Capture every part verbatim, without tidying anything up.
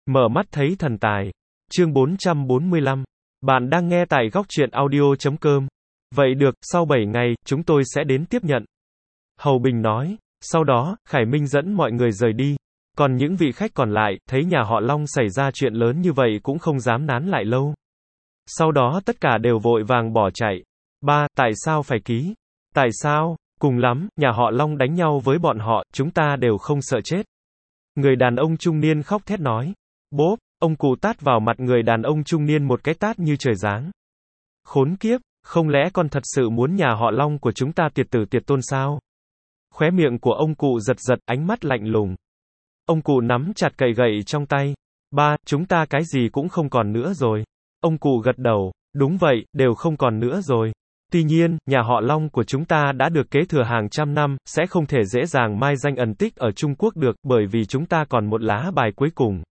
Mở mắt thấy thần tài. Chương bốn trăm bốn mươi lăm. Bạn đang nghe tại góc truyện audio chấm com. Vậy được, sau bảy ngày, chúng tôi sẽ đến tiếp nhận. Hầu Bình nói. Sau đó, Khải Minh dẫn mọi người rời đi. Còn những vị khách còn lại, thấy nhà họ Long xảy ra chuyện lớn như vậy cũng không dám nán lại lâu. Sau đó tất cả đều vội vàng bỏ chạy. Ba, tại sao phải ký? Tại sao? Cùng lắm, nhà họ Long đánh nhau với bọn họ, chúng ta đều không sợ chết. Người đàn ông trung niên khóc thét nói. Bốp, ông cụ tát vào mặt người đàn ông trung niên một cái tát như trời giáng. Khốn kiếp, không lẽ con thật sự muốn nhà họ Long của chúng ta tiệt tử tiệt tôn sao? Khóe miệng của ông cụ giật giật, ánh mắt lạnh lùng. Ông cụ nắm chặt cậy gậy trong tay. Ba, chúng ta cái gì cũng không còn nữa rồi. Ông cụ gật đầu. Đúng vậy, đều không còn nữa rồi. Tuy nhiên, nhà họ Long của chúng ta đã được kế thừa hàng trăm năm, sẽ không thể dễ dàng mai danh ẩn tích ở Trung Quốc được, bởi vì chúng ta còn một lá bài cuối cùng.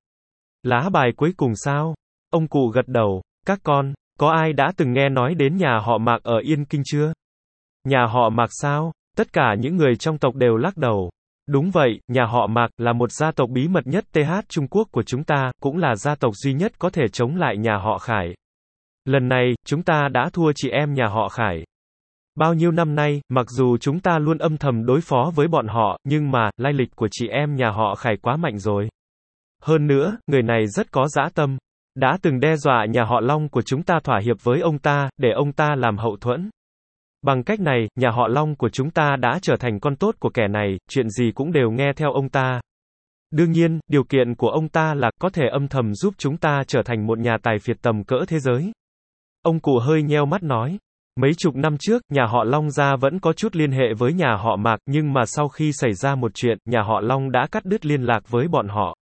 Lá bài cuối cùng sao? Ông cụ gật đầu. Các con, có ai đã từng nghe nói đến nhà họ Mạc ở Yên Kinh chưa? Nhà họ Mạc sao? Tất cả những người trong tộc đều lắc đầu. Đúng vậy, nhà họ Mạc là một gia tộc bí mật nhất tê hát Trung Quốc của chúng ta, cũng là gia tộc duy nhất có thể chống lại nhà họ Khải. Lần này, chúng ta đã thua chị em nhà họ Khải. Bao nhiêu năm nay, mặc dù chúng ta luôn âm thầm đối phó với bọn họ, nhưng mà, lai lịch của chị em nhà họ Khải quá mạnh rồi. Hơn nữa, người này rất có dã tâm. Đã từng đe dọa nhà họ Long của chúng ta thỏa hiệp với ông ta, để ông ta làm hậu thuẫn. Bằng cách này, nhà họ Long của chúng ta đã trở thành con tốt của kẻ này, chuyện gì cũng đều nghe theo ông ta. Đương nhiên, điều kiện của ông ta là có thể âm thầm giúp chúng ta trở thành một nhà tài phiệt tầm cỡ thế giới. Ông cụ hơi nheo mắt nói. Mấy chục năm trước, nhà họ Long gia vẫn có chút liên hệ với nhà họ Mạc, nhưng mà sau khi xảy ra một chuyện, nhà họ Long đã cắt đứt liên lạc với bọn họ.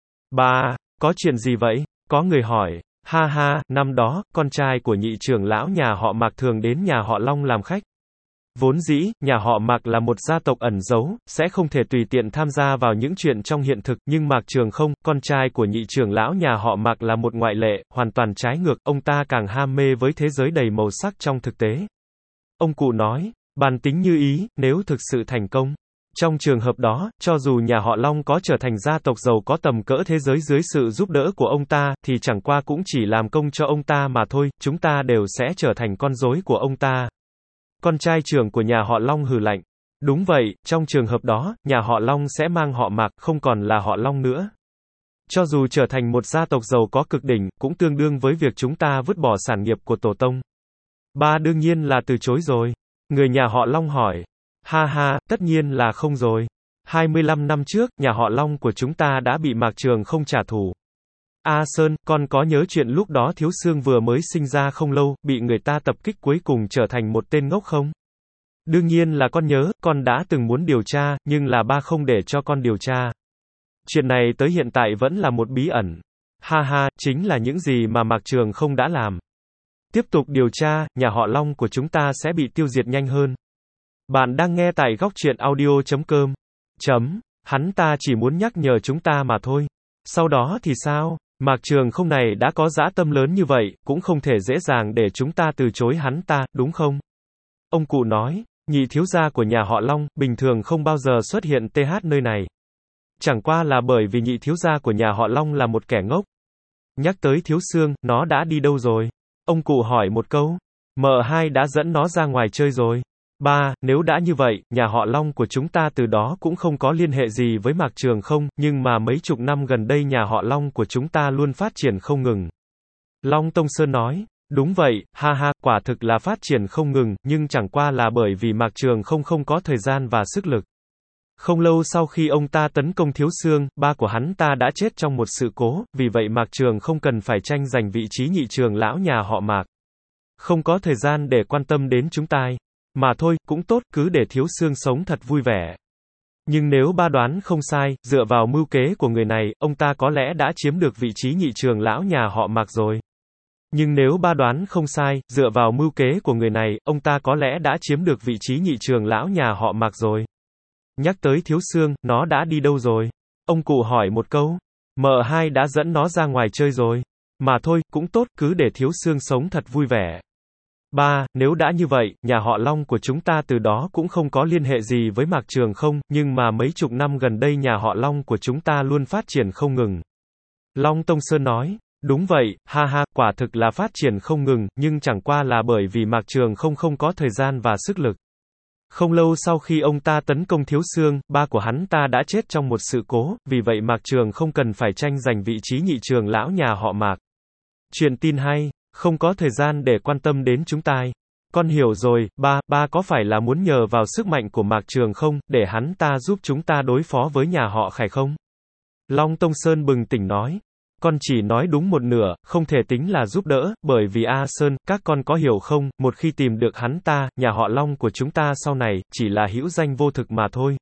Ba, có chuyện gì vậy? Có người hỏi. Ha ha, năm đó, con trai của nhị trưởng lão nhà họ Mạc thường đến nhà họ Long làm khách. Vốn dĩ, nhà họ Mạc là một gia tộc ẩn giấu, sẽ không thể tùy tiện tham gia vào những chuyện trong hiện thực, nhưng Mạc Trường không, con trai của nhị trưởng lão nhà họ Mạc là một ngoại lệ, hoàn toàn trái ngược, ông ta càng ham mê với thế giới đầy màu sắc trong thực tế. Ông cụ nói, bàn tính như ý, nếu thực sự thành công. Trong trường hợp đó, cho dù nhà họ Long có trở thành gia tộc giàu có tầm cỡ thế giới dưới sự giúp đỡ của ông ta, thì chẳng qua cũng chỉ làm công cho ông ta mà thôi, chúng ta đều sẽ trở thành con rối của ông ta. Con trai trưởng của nhà họ Long hừ lạnh. Đúng vậy, trong trường hợp đó, nhà họ Long sẽ mang họ Mạc, không còn là họ Long nữa. Cho dù trở thành một gia tộc giàu có cực đỉnh, cũng tương đương với việc chúng ta vứt bỏ sản nghiệp của tổ tông. Ba đương nhiên là từ chối rồi. Người nhà họ Long hỏi. Ha ha, tất nhiên là không rồi. hai mươi lăm năm trước, nhà họ Long của chúng ta đã bị Mạc Trường không trả thù. A Sơn, con có nhớ chuyện lúc đó Thiếu Sương vừa mới sinh ra không lâu, bị người ta tập kích cuối cùng trở thành một tên ngốc không? Đương nhiên là con nhớ, con đã từng muốn điều tra, nhưng là ba không để cho con điều tra. Chuyện này tới hiện tại vẫn là một bí ẩn. Ha ha, chính là những gì mà Mạc Trường không đã làm. Tiếp tục điều tra, nhà họ Long của chúng ta sẽ bị tiêu diệt nhanh hơn. Bạn đang nghe tại góc truyện audio chấm com. Chấm, hắn ta chỉ muốn nhắc nhở chúng ta mà thôi. Sau đó thì sao? Mạc Trường không này đã có dã tâm lớn như vậy, cũng không thể dễ dàng để chúng ta từ chối hắn ta, đúng không? Ông cụ nói, nhị thiếu gia của nhà họ Long, bình thường không bao giờ xuất hiện tê hát nơi này. Chẳng qua là bởi vì nhị thiếu gia của nhà họ Long là một kẻ ngốc. Nhắc tới Thiếu Sương, nó đã đi đâu rồi? Ông cụ hỏi một câu. Mợ hai đã dẫn nó ra ngoài chơi rồi. Ba, nếu đã như vậy, nhà họ Long của chúng ta từ đó cũng không có liên hệ gì với Mạc Trường không, nhưng mà mấy chục năm gần đây nhà họ Long của chúng ta luôn phát triển không ngừng. Long Tông Sơn nói, đúng vậy, ha ha, quả thực là phát triển không ngừng, nhưng chẳng qua là bởi vì Mạc Trường không không có thời gian và sức lực. Không lâu sau khi ông ta tấn công Thiếu Sương, ba của hắn ta đã chết trong một sự cố, vì vậy Mạc Trường không cần phải tranh giành vị trí nhị trưởng lão nhà họ Mạc. Không có thời gian để quan tâm đến chúng ta. Mà thôi, cũng tốt, cứ để Thiếu Sương sống thật vui vẻ. Nhưng nếu ba đoán không sai, dựa vào mưu kế của người này, ông ta có lẽ đã chiếm được vị trí nhị trưởng lão nhà họ Mạc rồi. Nhưng nếu ba đoán không sai, dựa vào mưu kế của người này, ông ta có lẽ đã chiếm được vị trí nhị trưởng lão nhà họ Mạc rồi. Nhắc tới Thiếu Sương, nó đã đi đâu rồi? Ông cụ hỏi một câu. Mợ hai đã dẫn nó ra ngoài chơi rồi. Mà thôi, cũng tốt, cứ để Thiếu Sương sống thật vui vẻ. Ba, nếu đã như vậy, nhà họ Long của chúng ta từ đó cũng không có liên hệ gì với Mạc Trường không, nhưng mà mấy chục năm gần đây nhà họ Long của chúng ta luôn phát triển không ngừng. Long Tông Sơn nói, đúng vậy, ha ha, quả thực là phát triển không ngừng, nhưng chẳng qua là bởi vì Mạc Trường không không có thời gian và sức lực. Không lâu sau khi ông ta tấn công Thiếu Xương, ba của hắn ta đã chết trong một sự cố, vì vậy Mạc Trường không cần phải tranh giành vị trí nhị trường lão nhà họ Mạc. Truyền tin hay, không có thời gian để quan tâm đến chúng ta. Con hiểu rồi, ba, ba có phải là muốn nhờ vào sức mạnh của Mạc Trường không, để hắn ta giúp chúng ta đối phó với nhà họ Khải không? Long Tông Sơn bừng tỉnh nói. Con chỉ nói đúng một nửa, không thể tính là giúp đỡ, bởi vì A Sơn, các con có hiểu không, một khi tìm được hắn ta, nhà họ Long của chúng ta sau này, chỉ là hữu danh vô thực mà thôi.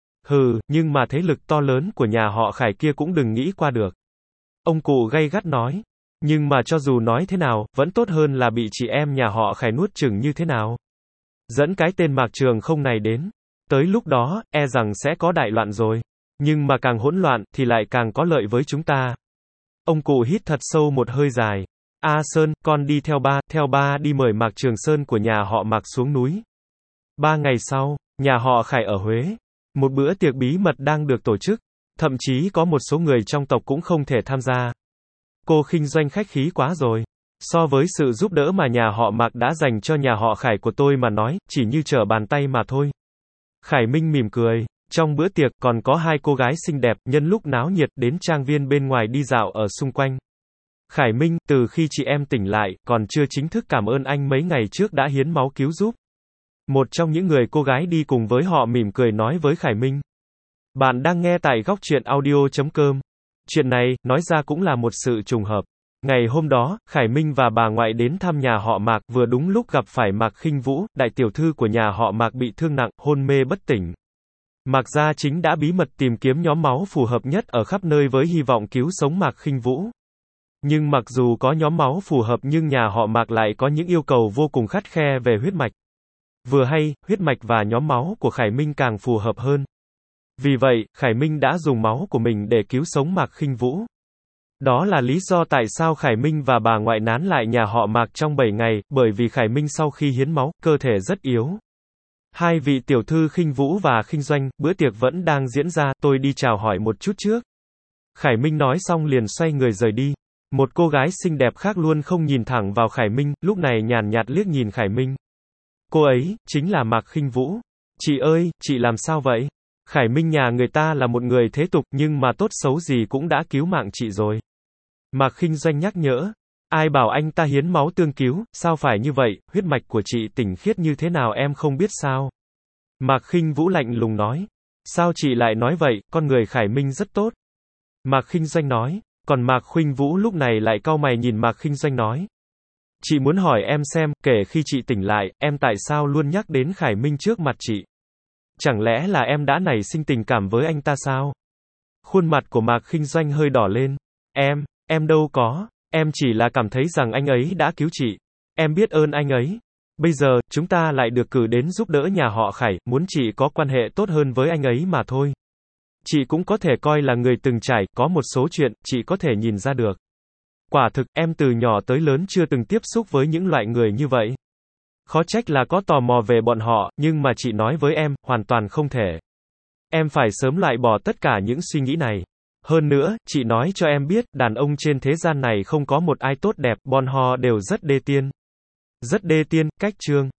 Hừ, nhưng mà thế lực to lớn của nhà họ Khải kia cũng đừng nghĩ qua được. Ông cụ gay gắt nói. Nhưng mà cho dù nói thế nào, vẫn tốt hơn là bị chị em nhà họ Khải nuốt chửng như thế nào. Dẫn cái tên Mạc Trường không này đến. Tới lúc đó, e rằng sẽ có đại loạn rồi. Nhưng mà càng hỗn loạn, thì lại càng có lợi với chúng ta. Ông cụ hít thật sâu một hơi dài. A Sơn, con đi theo ba, theo ba đi mời Mạc Trường Sơn của nhà họ Mạc xuống núi. Ba ngày sau, nhà họ Khải ở Huế. Một bữa tiệc bí mật đang được tổ chức. Thậm chí có một số người trong tộc cũng không thể tham gia. Cô Khinh Doanh khách khí quá rồi. So với sự giúp đỡ mà nhà họ Mạc đã dành cho nhà họ Khải của tôi mà nói, chỉ như trở bàn tay mà thôi. Khải Minh mỉm cười. Trong bữa tiệc, còn có hai cô gái xinh đẹp, nhân lúc náo nhiệt, đến trang viên bên ngoài đi dạo ở xung quanh. Khải Minh, từ khi chị em tỉnh lại, còn chưa chính thức cảm ơn anh mấy ngày trước đã hiến máu cứu giúp. Một trong những người cô gái đi cùng với họ mỉm cười nói với Khải Minh. Bạn đang nghe tại góc truyện audio chấm com. Chuyện này, nói ra cũng là một sự trùng hợp. Ngày hôm đó, Khải Minh và bà ngoại đến thăm nhà họ Mạc, vừa đúng lúc gặp phải Mạc Khinh Vũ, đại tiểu thư của nhà họ Mạc bị thương nặng, hôn mê bất tỉnh. Mạc Gia Chính đã bí mật tìm kiếm nhóm máu phù hợp nhất ở khắp nơi với hy vọng cứu sống Mạc Khinh Vũ. Nhưng mặc dù có nhóm máu phù hợp nhưng nhà họ Mạc lại có những yêu cầu vô cùng khắt khe về huyết mạch. Vừa hay, huyết mạch và nhóm máu của Khải Minh càng phù hợp hơn. Vì vậy, Khải Minh đã dùng máu của mình để cứu sống Mạc Khinh Vũ. Đó là lý do tại sao Khải Minh và bà ngoại nán lại nhà họ Mạc trong bảy ngày, bởi vì Khải Minh sau khi hiến máu, cơ thể rất yếu. Hai vị tiểu thư Khinh Vũ và Khinh Doanh, bữa tiệc vẫn đang diễn ra, tôi đi chào hỏi một chút trước. Khải Minh nói xong liền xoay người rời đi. Một cô gái xinh đẹp khác luôn không nhìn thẳng vào Khải Minh, lúc này nhàn nhạt liếc nhìn Khải Minh. Cô ấy, chính là Mạc Khinh Vũ. Chị ơi, chị làm sao vậy? Khải Minh nhà người ta là một người thế tục, nhưng mà tốt xấu gì cũng đã cứu mạng chị rồi. Mạc Khinh Doanh nhắc nhở. Ai bảo anh ta hiến máu tương cứu, sao phải như vậy, huyết mạch của chị tỉnh khiết như thế nào em không biết sao? Mạc Khinh Vũ lạnh lùng nói. Sao chị lại nói vậy, con người Khải Minh rất tốt. Mạc Khinh Doanh nói. Còn Mạc Khinh Vũ lúc này lại cau mày nhìn Mạc Khinh Doanh nói. Chị muốn hỏi em xem, kể khi chị tỉnh lại, em tại sao luôn nhắc đến Khải Minh trước mặt chị? Chẳng lẽ là em đã nảy sinh tình cảm với anh ta sao? Khuôn mặt của Mạc Khinh Doanh hơi đỏ lên. Em, em đâu có, em chỉ là cảm thấy rằng anh ấy đã cứu chị. Em biết ơn anh ấy. Bây giờ, chúng ta lại được cử đến giúp đỡ nhà họ Khải, muốn chị có quan hệ tốt hơn với anh ấy mà thôi. Chị cũng có thể coi là người từng trải, có một số chuyện, chị có thể nhìn ra được. Quả thực, em từ nhỏ tới lớn chưa từng tiếp xúc với những loại người như vậy. Khó trách là có tò mò về bọn họ, nhưng mà chị nói với em, hoàn toàn không thể. Em phải sớm loại bỏ tất cả những suy nghĩ này. Hơn nữa, chị nói cho em biết, đàn ông trên thế gian này không có một ai tốt đẹp, bọn họ đều rất đê tiên. Rất đê tiên, cách chương.